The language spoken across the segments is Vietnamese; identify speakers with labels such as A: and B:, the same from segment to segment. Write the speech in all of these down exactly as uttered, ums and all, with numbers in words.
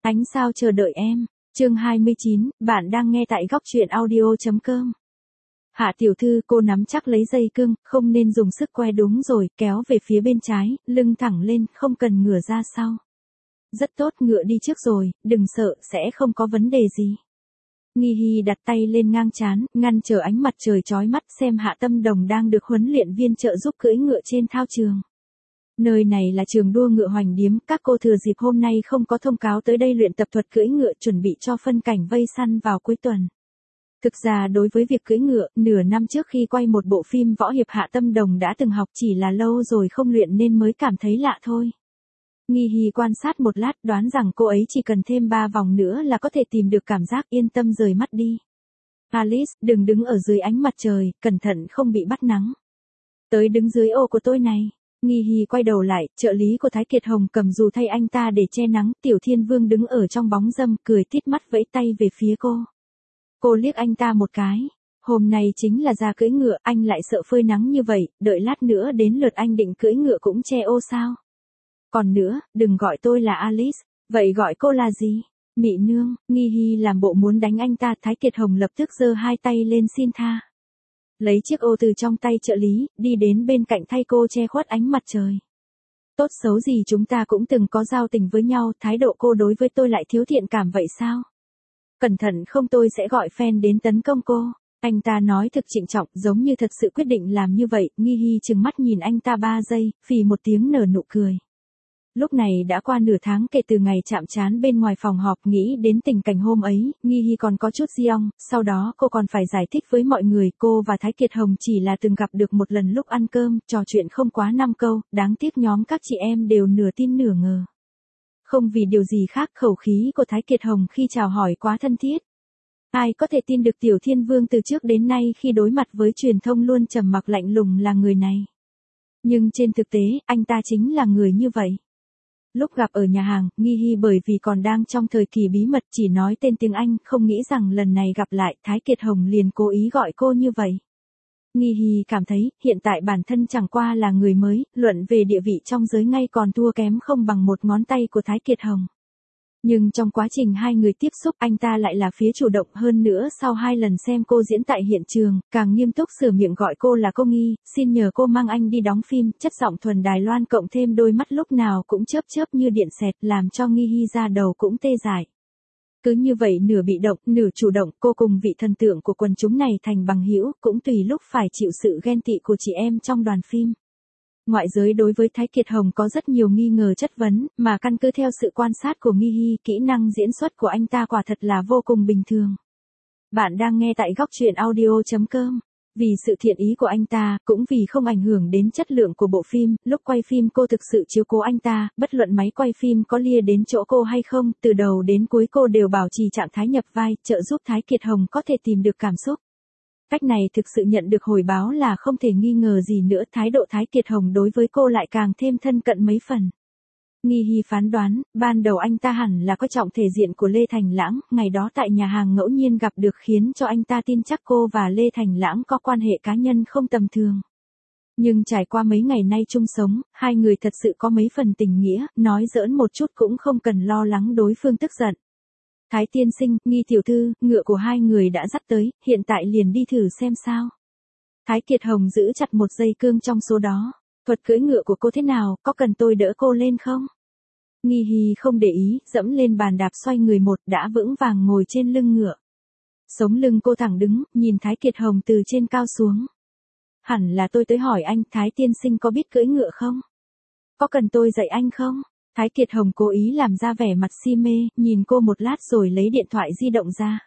A: Ánh sao chờ đợi em. Chương hai mươi chín, bạn đang nghe tại góc truyện audio chấm com. Hạ tiểu thư, cô nắm chắc lấy dây cương, không nên dùng sức quay, đúng rồi, kéo về phía bên trái, lưng thẳng lên, không cần ngửa ra sau. Rất tốt, ngựa đi trước rồi, đừng sợ, sẽ không có vấn đề gì. Nghi Hi đặt tay lên ngang trán, ngăn trở ánh mặt trời chói mắt, xem Hạ Tâm Đồng đang được huấn luyện viên trợ giúp cưỡi ngựa trên thao trường. Nơi này là trường đua ngựa Hoành Điếm, các cô thừa dịp hôm nay không có thông cáo tới đây luyện tập thuật cưỡi ngựa, chuẩn bị cho phân cảnh vây săn vào cuối tuần. Thực ra đối với việc cưỡi ngựa, nửa năm trước khi quay một bộ phim võ hiệp Hạ Tâm Đồng đã từng học, chỉ là lâu rồi không luyện nên mới cảm thấy lạ thôi. Nghi Hi quan sát một lát, đoán rằng cô ấy chỉ cần thêm ba vòng nữa là có thể tìm được cảm giác, yên tâm rời mắt đi. Alice, đừng đứng ở dưới ánh mặt trời, cẩn thận không bị bắt nắng. Tới đứng dưới ô của tôi này. Nghi Hi quay đầu lại, trợ lý của Thái Kiệt Hồng cầm dù thay anh ta để che nắng, Tiểu Thiên Vương đứng ở trong bóng râm, cười tít mắt vẫy tay về phía cô. Cô liếc anh ta một cái. Hôm nay chính là ra cưỡi ngựa, anh lại sợ phơi nắng như vậy, đợi lát nữa đến lượt anh định cưỡi ngựa cũng che ô sao? Còn nữa, đừng gọi tôi là Alice, vậy gọi cô là gì? Mị nương. Nghi Hi làm bộ muốn đánh anh ta, Thái Kiệt Hồng lập tức giơ hai tay lên xin tha. Lấy chiếc ô từ trong tay trợ lý, đi đến bên cạnh thay cô che khuất ánh mặt trời. Tốt xấu gì chúng ta cũng từng có giao tình với nhau, thái độ cô đối với tôi lại thiếu thiện cảm vậy sao? Cẩn thận không tôi sẽ gọi fan đến tấn công cô. Anh ta nói thực trịnh trọng, giống như thật sự quyết định làm như vậy. Nghi Hi trừng mắt nhìn anh ta ba giây, phì một tiếng nở nụ cười. Lúc này đã qua nửa tháng kể từ ngày chạm trán bên ngoài phòng họp, nghĩ đến tình cảnh hôm ấy, Nghi Hi còn có chút diong, sau đó cô còn phải giải thích với mọi người, cô và Thái Kiệt Hồng chỉ là từng gặp được một lần lúc ăn cơm, trò chuyện không quá năm câu, đáng tiếc nhóm các chị em đều nửa tin nửa ngờ. Không vì điều gì khác, khẩu khí của Thái Kiệt Hồng khi chào hỏi quá thân thiết. Ai có thể tin được Tiểu Thiên Vương từ trước đến nay khi đối mặt với truyền thông luôn trầm mặc lạnh lùng là người này. Nhưng trên thực tế, anh ta chính là người như vậy. Lúc gặp ở nhà hàng, Nghi Hi bởi vì còn đang trong thời kỳ bí mật chỉ nói tên tiếng Anh, không nghĩ rằng lần này gặp lại, Thái Kiệt Hồng liền cố ý gọi cô như vậy. Nghi Hi cảm thấy, hiện tại bản thân chẳng qua là người mới, luận về địa vị trong giới ngay còn thua kém không bằng một ngón tay của Thái Kiệt Hồng. Nhưng trong quá trình hai người tiếp xúc, anh ta lại là phía chủ động hơn nữa, sau hai lần xem cô diễn tại hiện trường, càng nghiêm túc sửa miệng gọi cô là cô Nghi, xin nhờ cô mang anh đi đóng phim, chất giọng thuần Đài Loan cộng thêm đôi mắt lúc nào cũng chớp chớp như điện xẹt, làm cho Nghi Hi ra đầu cũng tê dại. Cứ như vậy nửa bị động, nửa chủ động, cô cùng vị thần tượng của quần chúng này thành bằng hữu, cũng tùy lúc phải chịu sự ghen tị của chị em trong đoàn phim. Ngoại giới đối với Thái Kiệt Hồng có rất nhiều nghi ngờ chất vấn, mà căn cứ theo sự quan sát của Nghi Hi, kỹ năng diễn xuất của anh ta quả thật là vô cùng bình thường. Bạn đang nghe tại góc truyện audio chấm com. Vì sự thiện ý của anh ta, cũng vì không ảnh hưởng đến chất lượng của bộ phim, lúc quay phim cô thực sự chiếu cố anh ta, bất luận máy quay phim có lia đến chỗ cô hay không, từ đầu đến cuối cô đều bảo trì trạng thái nhập vai, trợ giúp Thái Kiệt Hồng có thể tìm được cảm xúc. Cách này thực sự nhận được hồi báo là không thể nghi ngờ gì nữa, thái độ Thái Kiệt Hồng đối với cô lại càng thêm thân cận mấy phần. Nghi Hi phán đoán, ban đầu anh ta hẳn là coi trọng thể diện của Lê Thành Lãng, ngày đó tại nhà hàng ngẫu nhiên gặp được khiến cho anh ta tin chắc cô và Lê Thành Lãng có quan hệ cá nhân không tầm thường. Nhưng trải qua mấy ngày nay chung sống, hai người thật sự có mấy phần tình nghĩa, nói giỡn một chút cũng không cần lo lắng đối phương tức giận. Thái tiên sinh, Nghi tiểu thư, ngựa của hai người đã dắt tới, hiện tại liền đi thử xem sao. Thái Kiệt Hồng giữ chặt một dây cương trong số đó. Thuật cưỡi ngựa của cô thế nào, có cần tôi đỡ cô lên không? Nghi Hi không để ý, dẫm lên bàn đạp xoay người một, đã vững vàng ngồi trên lưng ngựa. Sống lưng cô thẳng đứng, nhìn Thái Kiệt Hồng từ trên cao xuống. Hẳn là tôi tới hỏi anh, Thái tiên sinh có biết cưỡi ngựa không? Có cần tôi dạy anh không? Thái Kiệt Hồng cố ý làm ra vẻ mặt si mê, nhìn cô một lát rồi lấy điện thoại di động ra.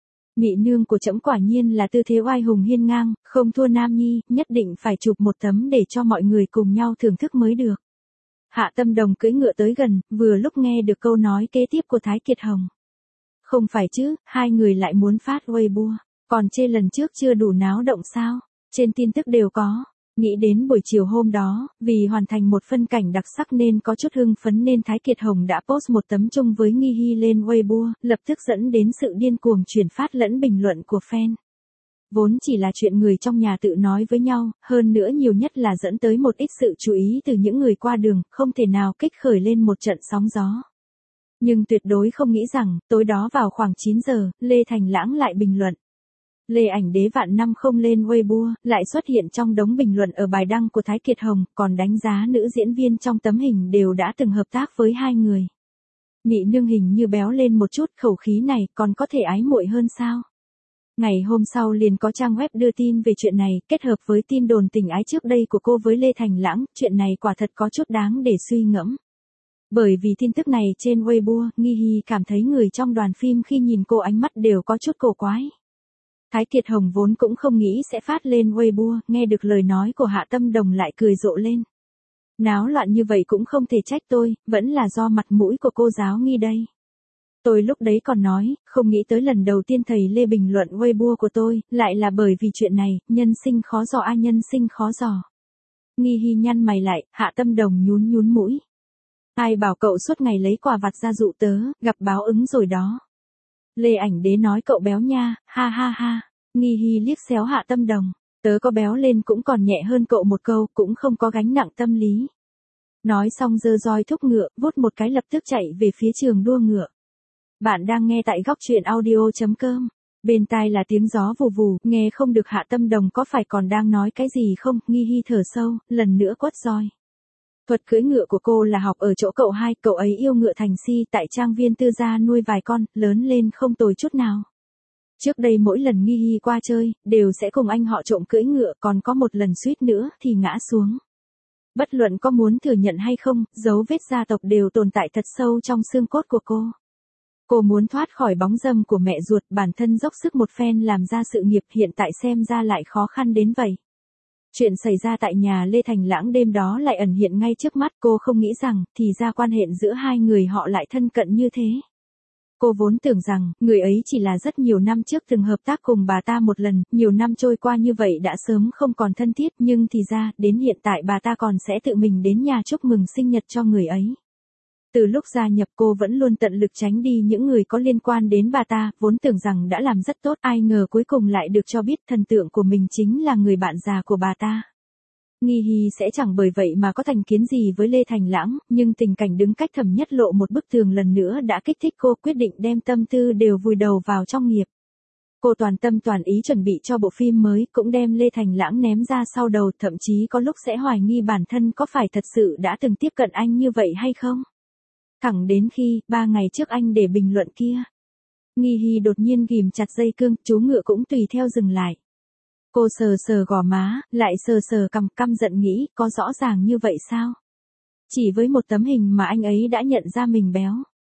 A: Mị nương của trẫm quả nhiên là tư thế oai hùng hiên ngang, không thua Nam Nhi, nhất định phải chụp một tấm để cho mọi người cùng nhau thưởng thức mới được. Hạ Tâm Đồng cưỡi ngựa tới gần, vừa lúc nghe được câu nói kế tiếp của Thái Kiệt Hồng. Không phải chứ, hai người lại muốn phát Weibo, còn chê lần trước chưa đủ náo động sao, trên tin tức đều có. Nghĩ đến buổi chiều hôm đó, vì hoàn thành một phân cảnh đặc sắc nên có chút hưng phấn nên Thái Kiệt Hồng đã post một tấm chung với Nghi Hi lên Weibo, lập tức dẫn đến sự điên cuồng chuyển phát lẫn bình luận của fan. Vốn chỉ là chuyện người trong nhà tự nói với nhau, hơn nữa nhiều nhất là dẫn tới một ít sự chú ý từ những người qua đường, không thể nào kích khởi lên một trận sóng gió. Nhưng tuyệt đối không nghĩ rằng, tối đó vào khoảng chín giờ, Lê Thành Lãng lại bình luận. Lê Ảnh Đế vạn năm không lên Weibo, lại xuất hiện trong đống bình luận ở bài đăng của Thái Kiệt Hồng, còn đánh giá nữ diễn viên trong tấm hình đều đã từng hợp tác với hai người. Mị nương hình như béo lên một chút, khẩu khí này còn có thể ái muội hơn sao? Ngày hôm sau liền có trang web đưa tin về chuyện này, kết hợp với tin đồn tình ái trước đây của cô với Lê Thành Lãng, chuyện này quả thật có chút đáng để suy ngẫm. Bởi vì tin tức này trên Weibo, Nghi Hy cảm thấy người trong đoàn phim khi nhìn cô ánh mắt đều có chút cổ quái. Thái Kiệt Hồng vốn cũng không nghĩ sẽ phát lên Weibo, nghe được lời nói của Hạ Tâm Đồng lại cười rộ lên. Náo loạn như vậy cũng không thể trách tôi, vẫn là do mặt mũi của cô giáo Nghi đây. Tôi lúc đấy còn nói, không nghĩ tới lần đầu tiên thầy Lê bình luận Weibo của tôi, lại là bởi vì chuyện này, nhân sinh khó dò a nhân sinh khó dò. Nghi Hy nhăn mày lại, Hạ Tâm Đồng nhún nhún mũi. Ai bảo cậu suốt ngày lấy quà vặt ra dụ tớ, gặp báo ứng rồi đó. Lê Ảnh Đế nói cậu béo nha, ha ha ha. Nghi Hy liếc xéo Hạ Tâm Đồng. Tớ có béo lên cũng còn nhẹ hơn cậu một câu, cũng không có gánh nặng tâm lý. Nói xong giơ roi thúc ngựa, vút một cái lập tức chạy về phía trường đua ngựa. Bạn đang nghe tại góc truyện audio chấm com. Bên tai là tiếng gió vù vù, nghe không được. Hạ Tâm Đồng có phải còn đang nói cái gì không? Nghi Hy thở sâu, lần nữa quất roi. Thuật cưỡi ngựa của cô là học ở chỗ cậu hai, cậu ấy yêu ngựa thành si, tại trang viên tư gia nuôi vài con, lớn lên không tồi chút nào. Trước đây mỗi lần Nghi Hy qua chơi, đều sẽ cùng anh họ trộm cưỡi ngựa, còn có một lần suýt nữa thì ngã xuống. Bất luận có muốn thừa nhận hay không, dấu vết gia tộc đều tồn tại thật sâu trong xương cốt của cô. Cô muốn thoát khỏi bóng dâm của mẹ ruột, bản thân dốc sức một phen làm ra sự nghiệp, hiện tại xem ra lại khó khăn đến vậy. Chuyện xảy ra tại nhà Lê Thành Lãng đêm đó lại ẩn hiện ngay trước mắt, cô không nghĩ rằng, thì ra quan hệ giữa hai người họ lại thân cận như thế. Cô vốn tưởng rằng, người ấy chỉ là rất nhiều năm trước từng hợp tác cùng bà ta một lần, nhiều năm trôi qua như vậy đã sớm không còn thân thiết, nhưng thì ra, đến hiện tại bà ta còn sẽ tự mình đến nhà chúc mừng sinh nhật cho người ấy. Từ lúc gia nhập cô vẫn luôn tận lực tránh đi những người có liên quan đến bà ta, vốn tưởng rằng đã làm rất tốt, ai ngờ cuối cùng lại được cho biết thần tượng của mình chính là người bạn già của bà ta. Nghi Hy sẽ chẳng bởi vậy mà có thành kiến gì với Lê Thành Lãng, nhưng tình cảnh đứng cách Thẩm Nhất Lộ một bức tường lần nữa đã kích thích cô quyết định đem tâm tư đều vùi đầu vào trong nghiệp. Cô toàn tâm toàn ý chuẩn bị cho bộ phim mới, cũng đem Lê Thành Lãng ném ra sau đầu, thậm chí có lúc sẽ hoài nghi bản thân có phải thật sự đã từng tiếp cận anh như vậy hay không. Thẳng đến khi, ba ngày trước anh để bình luận kia. Nghi Hy đột nhiên ghìm chặt dây cương, chú ngựa cũng tùy theo dừng lại. Cô sờ sờ gò má, lại sờ sờ cằm, căm giận nghĩ, có rõ ràng như vậy sao? Chỉ với một tấm hình mà anh ấy đã nhận ra mình béo.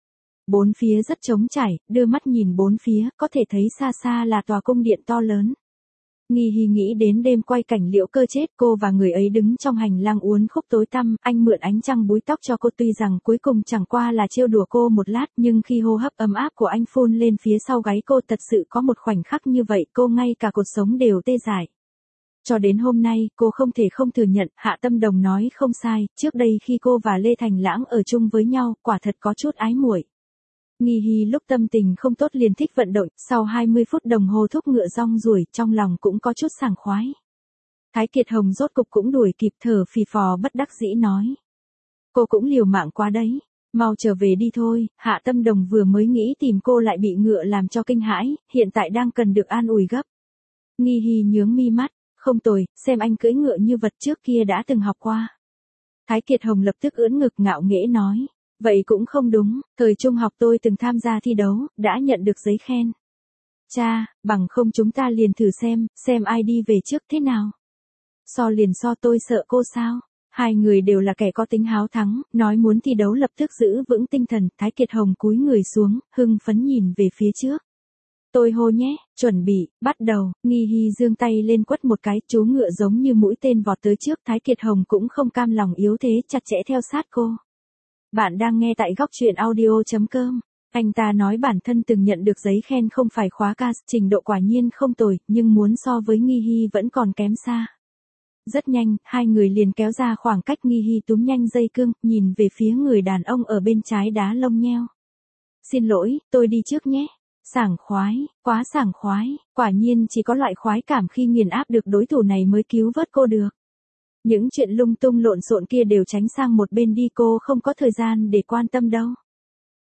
A: Bốn phía rất trống trải, đưa mắt nhìn bốn phía, có thể thấy xa xa là tòa cung điện to lớn. Nghi Hy nghĩ đến đêm quay cảnh Liễu Cơ chết, cô và người ấy đứng trong hành lang uốn khúc tối tăm, anh mượn ánh trăng búi tóc cho cô, tuy rằng cuối cùng chẳng qua là trêu đùa cô một lát, nhưng khi hô hấp ấm áp của anh phun lên phía sau gáy cô, thật sự có một khoảnh khắc như vậy, cô ngay cả cột sống đều tê dại. Cho đến hôm nay, cô không thể không thừa nhận, Hạ Tâm Đồng nói không sai, trước đây khi cô và Lê Thành Lãng ở chung với nhau, quả thật có chút ái muội. Nghi Hy lúc tâm tình không tốt liền thích vận động, sau hai mươi phút đồng hồ thúc ngựa rong ruổi, trong lòng cũng có chút sảng khoái. Thái Kiệt Hồng rốt cục cũng đuổi kịp, thở phì phò bất đắc dĩ nói. Cô cũng liều mạng quá đấy, mau trở về đi thôi. Hạ Tâm Đồng vừa mới nghĩ tìm cô lại bị ngựa làm cho kinh hãi, hiện tại đang cần được an ủi gấp. Nghi Hy nhướng mi mắt, không tồi, xem anh cưỡi ngựa như vật trước kia đã từng học qua. Thái Kiệt Hồng lập tức ưỡn ngực ngạo nghễ nói. Vậy cũng không đúng, thời trung học tôi từng tham gia thi đấu, đã nhận được giấy khen. Cha, bằng không chúng ta liền thử xem, xem ai đi về trước thế nào. So liền so, tôi sợ cô sao? Hai người đều là kẻ có tính háo thắng, nói muốn thi đấu lập tức giữ vững tinh thần. Thái Kiệt Hồng cúi người xuống, hưng phấn nhìn về phía trước. Tôi hô nhé, chuẩn bị, bắt đầu. Nghi Hy giương tay lên quất một cái, chú ngựa giống như mũi tên vọt tới trước. Thái Kiệt Hồng cũng không cam lòng yếu thế, chặt chẽ theo sát cô. Bạn đang nghe tại góc truyện audio chấm com. Anh ta nói bản thân từng nhận được giấy khen không phải khóa ca, trình độ quả nhiên không tồi, nhưng muốn so với Nghi Hy vẫn còn kém xa. Rất nhanh, hai người liền kéo ra khoảng cách. Nghi Hy túm nhanh dây cương, nhìn về phía người đàn ông ở bên trái đá lông nheo. Xin lỗi, tôi đi trước nhé. Sảng khoái, quá sảng khoái, quả nhiên chỉ có loại khoái cảm khi nghiền áp được đối thủ này mới cứu vớt cô được. Những chuyện lung tung lộn xộn kia đều tránh sang một bên đi, cô không có thời gian để quan tâm đâu.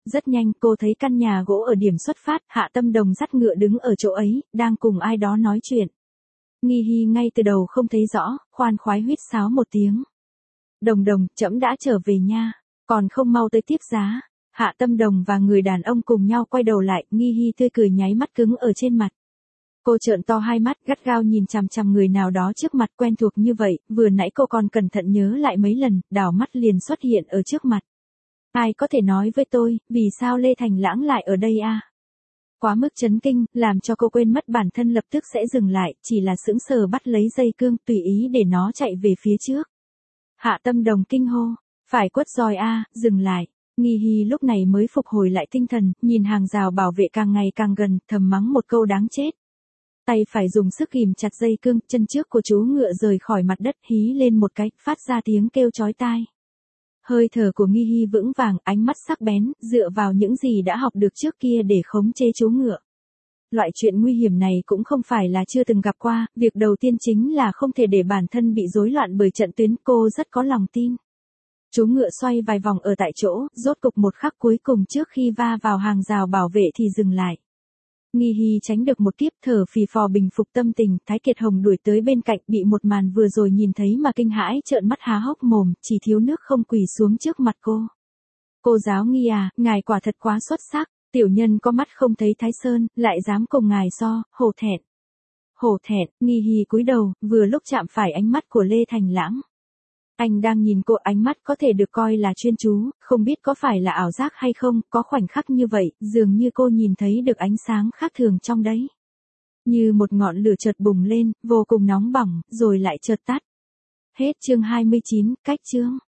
A: Rất nhanh cô thấy căn nhà gỗ ở điểm xuất phát, Hạ Tâm Đồng dắt ngựa đứng ở chỗ ấy, đang cùng ai đó nói chuyện. Nghi Hi ngay từ đầu không thấy rõ, khoan khoái huýt sáo một tiếng. Đồng Đồng, trẫm đã trở về nha, còn không mau tới tiếp giá. Hạ Tâm Đồng và người đàn ông cùng nhau quay đầu lại, Nghi Hi tươi cười nháy mắt cứng ở trên mặt. Cô trợn to hai mắt gắt gao nhìn chằm chằm người nào đó trước mặt quen thuộc như vậy, vừa nãy cô còn cẩn thận nhớ lại mấy lần, đảo mắt liền xuất hiện ở trước mặt. Ai có thể nói với tôi, vì sao Lê Thành Lãng lại ở đây a? Quá mức chấn kinh, làm cho cô quên mất bản thân lập tức sẽ dừng lại, chỉ là sững sờ bắt lấy dây cương, tùy ý để nó chạy về phía trước. Hạ Tâm Đồng kinh hô, phải quất roi a, dừng lại. Nghi Hi lúc này mới phục hồi lại tinh thần, nhìn hàng rào bảo vệ càng ngày càng gần, thầm mắng một câu đáng chết. Tay phải dùng sức ghìm chặt dây cương, chân trước của chú ngựa rời khỏi mặt đất, hí lên một cái, phát ra tiếng kêu chói tai. Hơi thở của Nghi Hi vững vàng, ánh mắt sắc bén, dựa vào những gì đã học được trước kia để khống chế chú ngựa. Loại chuyện nguy hiểm này cũng không phải là chưa từng gặp qua, việc đầu tiên chính là không thể để bản thân bị rối loạn bởi trận tuyến, cô rất có lòng tin. Chú ngựa xoay vài vòng ở tại chỗ, rốt cục một khắc cuối cùng trước khi va vào hàng rào bảo vệ thì dừng lại. Nghi Hi tránh được một kiếp, thở phì phò bình phục tâm tình, Thái Kiệt Hồng đuổi tới bên cạnh, bị một màn vừa rồi nhìn thấy mà kinh hãi, trợn mắt há hốc mồm, chỉ thiếu nước không quỳ xuống trước mặt cô. Cô giáo Nghi à, ngài quả thật quá xuất sắc, tiểu nhân có mắt không thấy Thái Sơn, lại dám cùng ngài so, hổ thẹn. Hổ thẹn, Nghi Hi cúi đầu, vừa lúc chạm phải ánh mắt của Lê Thành Lãng. Anh đang nhìn cô, ánh mắt có thể được coi là chuyên chú, không biết có phải là ảo giác hay không, có khoảnh khắc như vậy, dường như cô nhìn thấy được ánh sáng khác thường trong đấy. Như một ngọn lửa chợt bùng lên, vô cùng nóng bỏng, rồi lại chợt tắt. Hết chương hai mươi chín, cách chương.